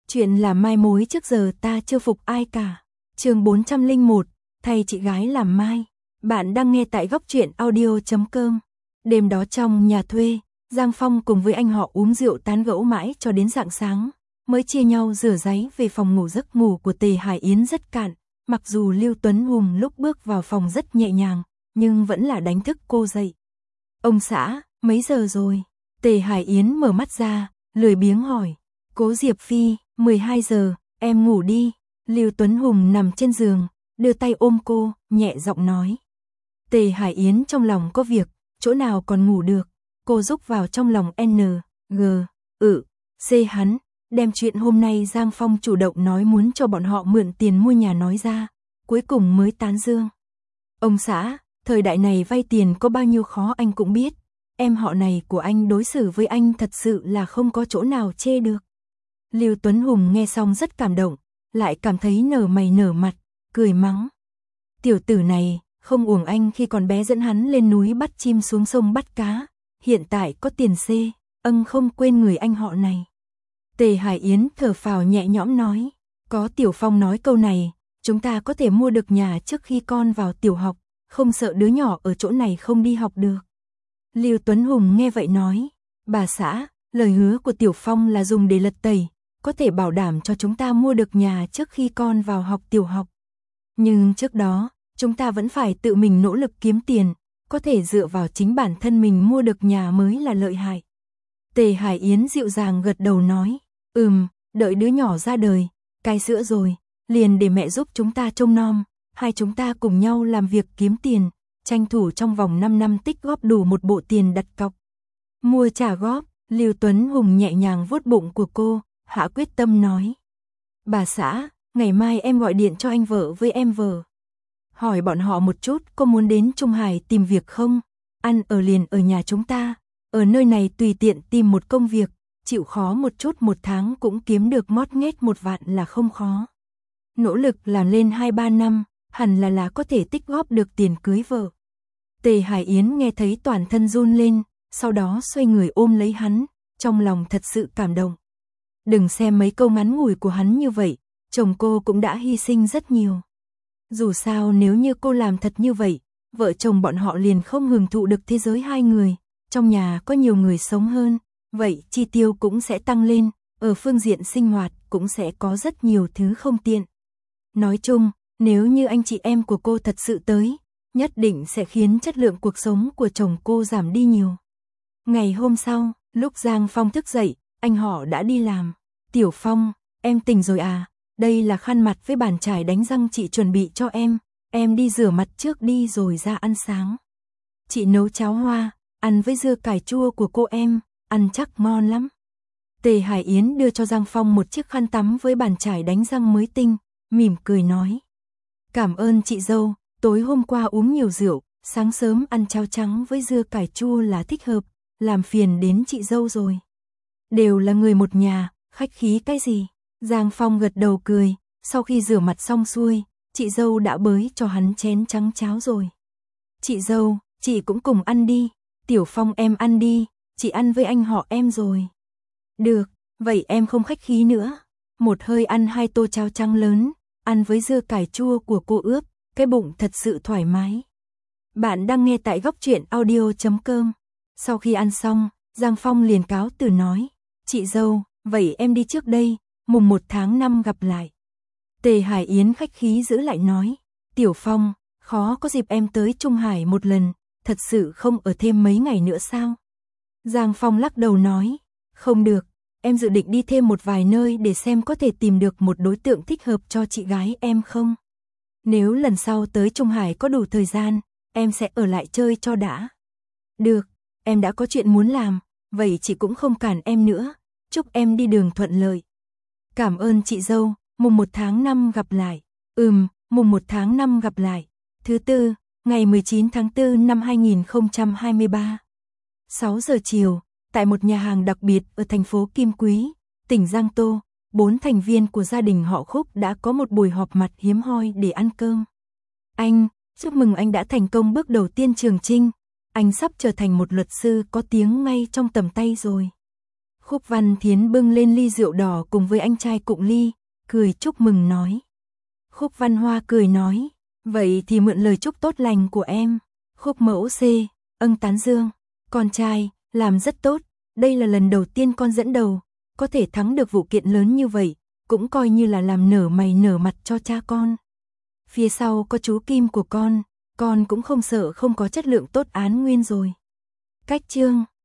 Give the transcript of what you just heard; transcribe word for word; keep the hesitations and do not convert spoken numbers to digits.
Chuyện là mai mối trước giờ ta chưa phục ai cả. Chương bốn trăm lẻ một, thay chị gái làm mai. Bạn đang nghe tại góc truyện audio chấm com. Đêm đó trong nhà thuê, Giang Phong cùng với anh họ uống rượu tán gẫu mãi cho đến rạng sáng, mới chia nhau rửa ráy về phòng ngủ. Giấc ngủ của Tề Hải Yến rất cạn, mặc dù Lưu Tuấn Hùng lúc bước vào phòng rất nhẹ nhàng, nhưng vẫn là đánh thức cô dậy. Ông xã, mấy giờ rồi? Tề Hải Yến mở mắt ra, lười biếng hỏi. Cố Diệp Phi, mười hai giờ, em ngủ đi. Lưu Tuấn Hùng nằm trên giường, đưa tay ôm cô, nhẹ giọng nói. Tề Hải Yến trong lòng có việc, chỗ nào còn ngủ được. Cô rúc vào trong lòng N, G, ừ, C hắn, đem chuyện hôm nay Giang Phong chủ động nói muốn cho bọn họ mượn tiền mua nhà nói ra, cuối cùng mới tán dương. Ông xã, thời đại này vay tiền có bao nhiêu khó anh cũng biết, em họ này của anh đối xử với anh thật sự là không có chỗ nào chê được. Lưu Tuấn Hùng nghe xong rất cảm động, lại cảm thấy nở mày nở mặt, cười mắng. Tiểu tử này, không uổng anh khi còn bé dẫn hắn lên núi bắt chim xuống sông bắt cá, hiện tại có tiền xê, âng không quên người anh họ này. Tề Hải Yến thở phào nhẹ nhõm nói, có Tiểu Phong nói câu này, chúng ta có thể mua được nhà trước khi con vào tiểu học, không sợ đứa nhỏ ở chỗ này không đi học được. Lưu Tuấn Hùng nghe vậy nói, bà xã, lời hứa của Tiểu Phong là dùng để lật tẩy, có thể bảo đảm cho chúng ta mua được nhà trước khi con vào học tiểu học. Nhưng trước đó, chúng ta vẫn phải tự mình nỗ lực kiếm tiền, có thể dựa vào chính bản thân mình mua được nhà mới là lợi hại. Tề Hải Yến dịu dàng gật đầu nói, ừm, đợi đứa nhỏ ra đời, cai sữa rồi, liền để mẹ giúp chúng ta trông nom, hai chúng ta cùng nhau làm việc kiếm tiền, tranh thủ trong vòng năm năm tích góp đủ một bộ tiền đặt cọc. Mua trả góp, Lưu Tuấn Hùng nhẹ nhàng vuốt bụng của cô, hạ quyết tâm nói. Bà xã, ngày mai em gọi điện cho anh vợ với em vợ. Hỏi bọn họ một chút có muốn đến Trung Hải tìm việc không? Ăn ở liền ở nhà chúng ta, ở nơi này tùy tiện tìm một công việc, chịu khó một chút một tháng cũng kiếm được mót nghét một vạn là không khó. Nỗ lực làm lên hai ba năm, hẳn là là có thể tích góp được tiền cưới vợ. Tề Hải Yến nghe thấy toàn thân run lên, sau đó xoay người ôm lấy hắn, trong lòng thật sự cảm động. Đừng xem mấy câu ngắn ngủi của hắn như vậy, chồng cô cũng đã hy sinh rất nhiều. Dù sao nếu như cô làm thật như vậy, vợ chồng bọn họ liền không hưởng thụ được thế giới hai người, trong nhà có nhiều người sống hơn, vậy chi tiêu cũng sẽ tăng lên, ở phương diện sinh hoạt cũng sẽ có rất nhiều thứ không tiện. Nói chung, nếu như anh chị em của cô thật sự tới, nhất định sẽ khiến chất lượng cuộc sống của chồng cô giảm đi nhiều. Ngày hôm sau, lúc Giang Phong thức dậy, anh họ đã đi làm. Tiểu Phong, em tỉnh rồi à? Đây là khăn mặt với bàn chải đánh răng chị chuẩn bị cho em, em đi rửa mặt trước đi rồi ra ăn sáng. Chị nấu cháo hoa, ăn với dưa cải chua của cô em, ăn chắc ngon lắm. Tề Hải Yến đưa cho Giang Phong một chiếc khăn tắm với bàn chải đánh răng mới tinh, mỉm cười nói. Cảm ơn chị dâu, tối hôm qua uống nhiều rượu, sáng sớm ăn cháo trắng với dưa cải chua là thích hợp, làm phiền đến chị dâu rồi. Đều là người một nhà, khách khí cái gì? Giang Phong gật đầu cười, sau khi rửa mặt xong xuôi, chị dâu đã bới cho hắn chén trắng cháo rồi. Chị dâu, chị cũng cùng ăn đi, Tiểu Phong em ăn đi, chị ăn với anh họ em rồi. Được, vậy em không khách khí nữa. Một hơi ăn hai tô cháo trắng lớn, ăn với dưa cải chua của cô ướp, cái bụng thật sự thoải mái. Bạn đang nghe tại góc truyện audio chấm com. Sau khi ăn xong, Giang Phong liền cáo từ nói, chị dâu, vậy em đi trước đây, mùng một tháng năm gặp lại. Tề Hải Yến khách khí giữ lại nói, Tiểu Phong, khó có dịp em tới Trung Hải một lần, thật sự không ở thêm mấy ngày nữa sao? Giang Phong lắc đầu nói, không được, em dự định đi thêm một vài nơi để xem có thể tìm được một đối tượng thích hợp cho chị gái em không. Nếu lần sau tới Trung Hải có đủ thời gian, em sẽ ở lại chơi cho đã. Được, em đã có chuyện muốn làm, vậy chị cũng không cản em nữa, chúc em đi đường thuận lợi. Cảm ơn chị dâu, mùng một tháng năm gặp lại. Ừm, mùng một tháng năm gặp lại. Thứ tư, ngày mười chín tháng tư năm hai nghìn không trăm hai mươi ba. sáu giờ chiều, tại một nhà hàng đặc biệt ở thành phố Kim Quý, tỉnh Giang Tô, bốn thành viên của gia đình họ Khúc đã có một buổi họp mặt hiếm hoi để ăn cơm. Anh, chúc mừng anh đã thành công bước đầu tiên trường chinh. Anh sắp trở thành một luật sư có tiếng ngay trong tầm tay rồi. Khúc Văn Thiến bưng lên ly rượu đỏ cùng với anh trai Cụng Ly, cười chúc mừng nói. Khúc Văn Hoa cười nói, vậy thì mượn lời chúc tốt lành của em. Khúc Mẫu C, âng tán dương, con trai, làm rất tốt, đây là lần đầu tiên con dẫn đầu, có thể thắng được vụ kiện lớn như vậy, cũng coi như là làm nở mày nở mặt cho cha con. Phía sau có chú Kim của con, con cũng không sợ không có chất lượng tốt án nguyên rồi. Cách chương